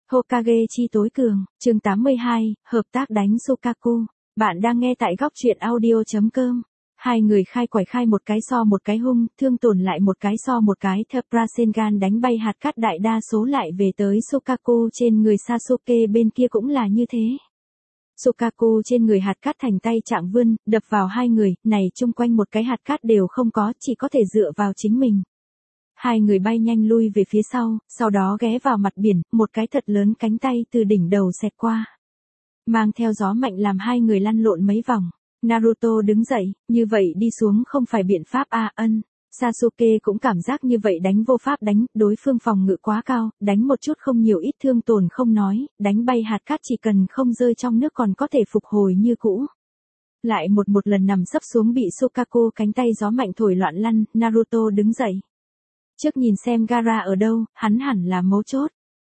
Hokage chi tối cường, chương 82, hợp tác đánh Shokaku. Bạn đang nghe tại góc truyện audio.com. Hai người khai quải khai một cái so một cái hung, thương tổn lại một cái so một cái. Thập Rasengan đánh bay hạt cát đại đa số lại về tới Shokaku trên người Sasuke bên kia cũng là như thế. Shokaku trên người hạt cát thành tay trạng vươn, đập vào hai người, này chung quanh một cái hạt cát đều không có, chỉ có thể dựa vào chính mình. Hai người bay nhanh lui về phía sau đó ghé vào mặt biển, một cái thật lớn cánh tay từ đỉnh đầu xẹt qua. Mang theo gió mạnh làm hai người lăn lộn mấy vòng. Naruto đứng dậy, như vậy đi xuống không phải biện pháp ân. Sasuke cũng cảm giác như vậy đánh vô pháp đánh, đối phương phòng ngự quá cao, đánh một chút không nhiều ít thương tổn không nói, đánh bay hạt cát chỉ cần không rơi trong nước còn có thể phục hồi như cũ. Lại một lần nằm sấp xuống bị Shokaku cánh tay gió mạnh thổi loạn lăn, Naruto đứng dậy. Trước nhìn xem Gaara ở đâu, hắn hẳn là mấu chốt.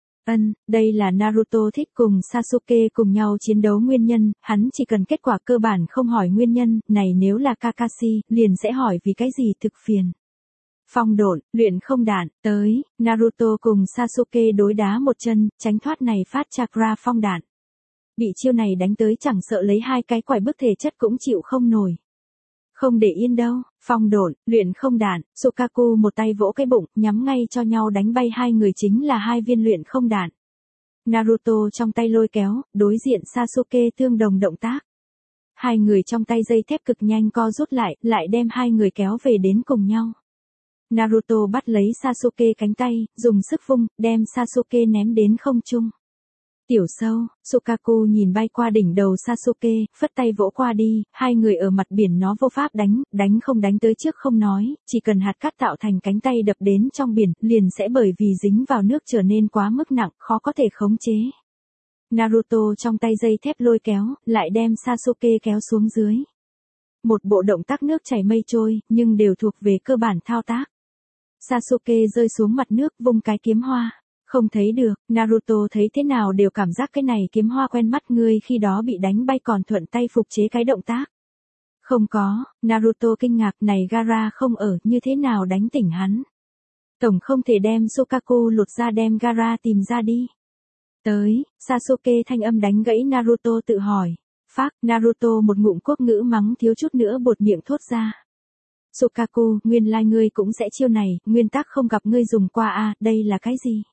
Đây là Naruto thích cùng Sasuke cùng nhau chiến đấu nguyên nhân, hắn chỉ cần kết quả cơ bản không hỏi nguyên nhân, này nếu là Kakashi, liền sẽ hỏi vì cái gì thực phiền. Phong độn, luyện không đạn, tới, Naruto cùng Sasuke đối đá một chân, tránh thoát này phát chakra phong đạn. Bị chiêu này đánh tới chẳng sợ lấy hai cái quải bức thể chất cũng chịu không nổi. Không để yên đâu, phong độn, luyện không đạn, Shokaku một tay vỗ cái bụng, nhắm ngay cho nhau đánh bay hai người chính là hai viên luyện không đạn. Naruto trong tay lôi kéo, đối diện Sasuke tương đồng động tác. Hai người trong tay dây thép cực nhanh co rút lại đem hai người kéo về đến cùng nhau. Naruto bắt lấy Sasuke cánh tay, dùng sức vung, đem Sasuke ném đến không trung. Tiểu sâu, Shokaku nhìn bay qua đỉnh đầu Sasuke, phất tay vỗ qua đi, hai người ở mặt biển nó vô pháp đánh không đánh tới trước không nói, chỉ cần hạt cát tạo thành cánh tay đập đến trong biển, liền sẽ bởi vì dính vào nước trở nên quá mức nặng, khó có thể khống chế. Naruto trong tay dây thép lôi kéo, lại đem Sasuke kéo xuống dưới. Một bộ động tác nước chảy mây trôi, nhưng đều thuộc về cơ bản thao tác. Sasuke rơi xuống mặt nước vung cái kiếm hoa. Không thấy được, Naruto thấy thế nào đều cảm giác cái này kiếm hoa quen mắt ngươi khi đó bị đánh bay còn thuận tay phục chế cái động tác. Không có, Naruto kinh ngạc này Gaara không ở như thế nào đánh tỉnh hắn. Tổng không thể đem Shokaku lột ra đem Gaara tìm ra đi. Tới, Sasuke thanh âm đánh gãy Naruto tự hỏi. Naruto một ngụm quốc ngữ mắng thiếu chút nữa buột miệng thốt ra. Shokaku, nguyên lai ngươi cũng sẽ chiêu này, nguyên tắc không gặp ngươi dùng qua đây là cái gì?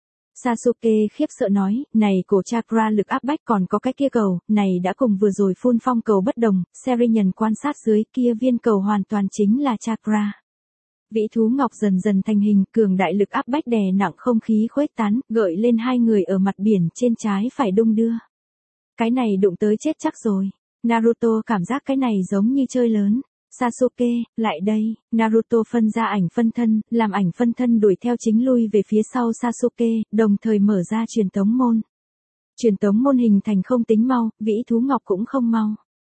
Sasuke khiếp sợ nói, này cổ chakra lực áp bách còn có cái kia cầu, này đã cùng vừa rồi phun phong cầu bất đồng, Serian quan sát dưới kia viên cầu hoàn toàn chính là chakra. Vĩ thú ngọc dần dần thành hình, cường đại lực áp bách đè nặng không khí khuếch tán, gợi lên hai người ở mặt biển trên trái phải đung đưa. Cái này đụng tới chết chắc rồi. Naruto cảm giác cái này giống như chơi lớn. Sasuke, lại đây, Naruto phân ra ảnh phân thân, làm ảnh phân thân đuổi theo chính lui về phía sau Sasuke, đồng thời mở ra truyền tống môn. Truyền tống môn hình thành không tính mau, vĩ thú ngọc cũng không mau.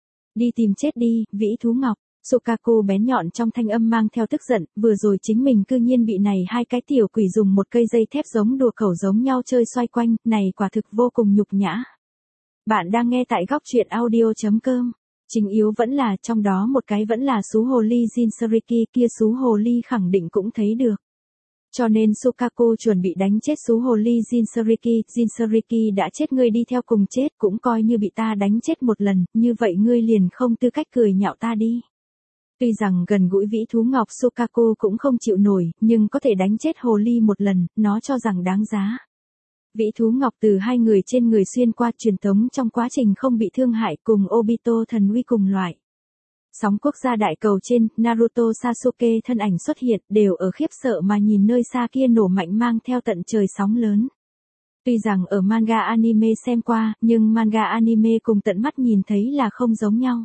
Đi tìm chết đi, vĩ thú ngọc. Shokaku bén nhọn trong thanh âm mang theo tức giận, vừa rồi chính mình cư nhiên bị này hai cái tiểu quỷ dùng một cây dây thép giống đùa cẩu giống nhau chơi xoay quanh, này quả thực vô cùng nhục nhã. Bạn đang nghe tại góc truyện audio.com. Chính yếu vẫn là trong đó một cái vẫn là xú hồ ly Jinchuriki, kia xú hồ ly khẳng định cũng thấy được. Cho nên Shokaku chuẩn bị đánh chết xú hồ ly Jinchuriki đã chết ngươi đi theo cùng chết cũng coi như bị ta đánh chết một lần, như vậy ngươi liền không tư cách cười nhạo ta đi. Tuy rằng gần gũi vĩ thú ngọc Shokaku cũng không chịu nổi, nhưng có thể đánh chết hồ ly một lần, nó cho rằng đáng giá. Vĩ thú ngọc từ hai người trên người xuyên qua truyền tống trong quá trình không bị thương hại cùng Obito thần uy cùng loại. Sóng quốc gia đại cầu trên, Naruto Sasuke thân ảnh xuất hiện đều ở khiếp sợ mà nhìn nơi xa kia nổ mạnh mang theo tận trời sóng lớn. Tuy rằng ở manga anime xem qua, nhưng manga anime cùng tận mắt nhìn thấy là không giống nhau.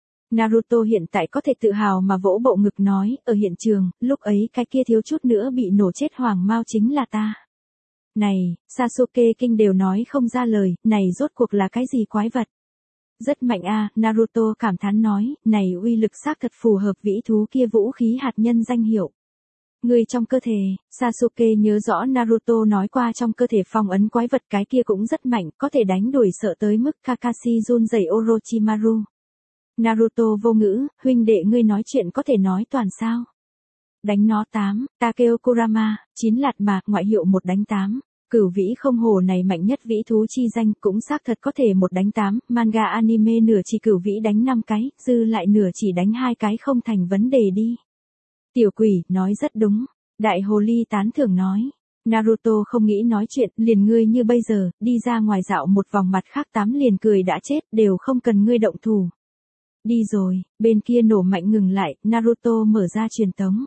Naruto hiện tại có thể tự hào mà vỗ bộ ngực nói, ở hiện trường, lúc ấy cái kia thiếu chút nữa bị nổ chết hoàng mao chính là ta. Này, Sasuke kinh đều nói không ra lời, này rốt cuộc là cái gì quái vật. Rất mạnh Naruto cảm thán nói, này uy lực xác thật phù hợp vĩ thú kia vũ khí hạt nhân danh hiệu. Người trong cơ thể, Sasuke nhớ rõ Naruto nói qua trong cơ thể phong ấn quái vật cái kia cũng rất mạnh, có thể đánh đuổi sợ tới mức Kakashi run rẩy Orochimaru. Naruto vô ngữ, huynh đệ ngươi nói chuyện có thể nói toàn sao. Đánh nó 8, Takeo Kurama, 9 lạt mạc ngoại hiệu 1 đánh 8. Cửu vĩ không hổ này mạnh nhất vĩ thú chi danh cũng xác thật có thể một đánh 8, manga anime nửa chỉ cửu vĩ đánh 5 cái, dư lại nửa chỉ đánh 2 cái không thành vấn đề đi. Tiểu quỷ, nói rất đúng. Đại hồ ly tán thưởng nói. Naruto không nghĩ nói chuyện, liền ngươi như bây giờ, đi ra ngoài dạo một vòng mặt khác 8 liền cười đã chết, đều không cần ngươi động thủ. Đi rồi, bên kia nổ mạnh ngừng lại, Naruto mở ra truyền tống.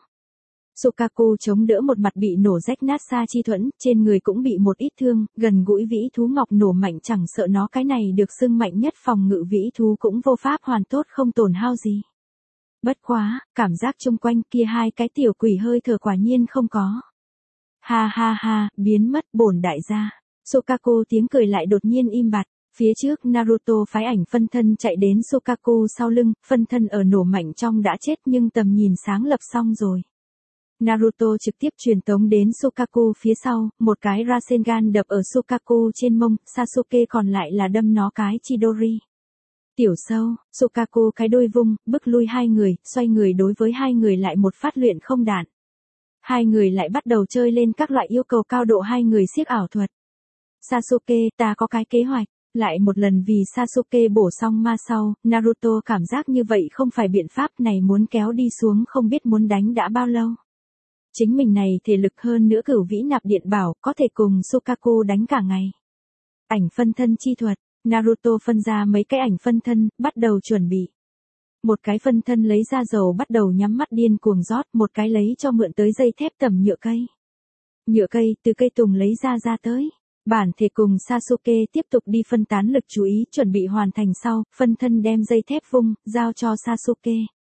Sukaku chống đỡ một mặt bị nổ rách nát xa chi thuẫn, trên người cũng bị một ít thương, gần gũi vĩ thú ngọc nổ mạnh chẳng sợ nó cái này được xưng mạnh nhất phòng ngự vĩ thú cũng vô pháp hoàn tốt không tổn hao gì. Bất quá, cảm giác chung quanh kia hai cái tiểu quỷ hơi thở quả nhiên không có. Ha ha ha, biến mất bổn đại gia. Sukaku tiếng cười lại đột nhiên im bặt. Phía trước Naruto phái ảnh phân thân chạy đến Sukaku sau lưng, phân thân ở nổ mạnh trong đã chết nhưng tầm nhìn sáng lập xong rồi. Naruto trực tiếp truyền tống đến Sukaku phía sau, một cái Rasengan đập ở Sukaku trên mông, Sasuke còn lại là đâm nó cái Chidori. Tiểu sâu, Sukaku cái đuôi vung, bức lui hai người, xoay người đối với hai người lại một phát luyện không đạn. Hai người lại bắt đầu chơi lên các loại yêu cầu cao độ hai người siếc ảo thuật. Sasuke, ta có cái kế hoạch. Lại một lần vì Sasuke bổ xong ma sau, Naruto cảm giác như vậy không phải biện pháp này muốn kéo đi xuống không biết muốn đánh đã bao lâu. Chính mình này thể lực hơn nữa cửu vĩ nạp điện bảo có thể cùng Sukaku đánh cả ngày. Ảnh phân thân chi thuật, Naruto phân ra mấy cái ảnh phân thân, bắt đầu chuẩn bị. Một cái phân thân lấy ra dầu bắt đầu nhắm mắt điên cuồng rót, một cái lấy cho mượn tới dây thép tầm nhựa cây. Nhựa cây từ cây tùng lấy ra tới. Bản thể cùng Sasuke tiếp tục đi phân tán lực chú ý chuẩn bị hoàn thành sau, phân thân đem dây thép vung, giao cho Sasuke.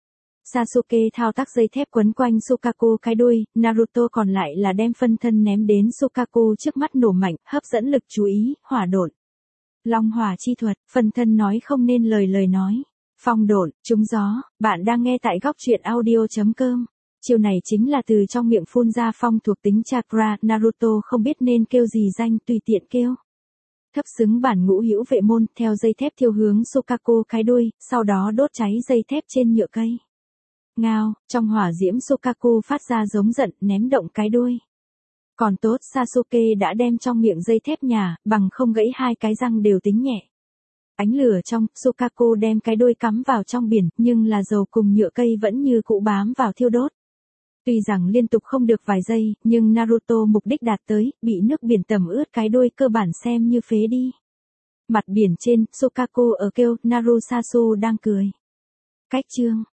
Sasuke thao tác dây thép quấn quanh Sukaku cái đuôi, Naruto còn lại là đem phân thân ném đến Sukaku trước mắt nổ mạnh, hấp dẫn lực chú ý, hỏa độn. Long hỏa chi thuật, phân thân nói không nên lời nói. Phong độn, trúng gió, bạn đang nghe tại góc truyện audio.com. Chiêu này chính là từ trong miệng phun ra phong thuộc tính chakra, Naruto không biết nên kêu gì danh tùy tiện kêu. Thấp xứng bản ngũ hữu vệ môn, theo dây thép thiêu hướng Sukaku cái đuôi, sau đó đốt cháy dây thép trên nhựa cây. Ngao, trong hỏa diễm Sukaku phát ra giống giận, ném động cái đuôi. Còn tốt Sasuke đã đem trong miệng dây thép nhà, bằng không gãy hai cái răng đều tính nhẹ. Ánh lửa trong, Sukaku đem cái đuôi cắm vào trong biển, nhưng là dầu cùng nhựa cây vẫn như cũ bám vào thiêu đốt. Tuy rằng liên tục không được vài giây, nhưng Naruto mục đích đạt tới, bị nước biển tẩm ướt cái đuôi cơ bản xem như phế đi. Mặt biển trên, Sukaku ở kêu, Narusasu đang cười. Cách chương,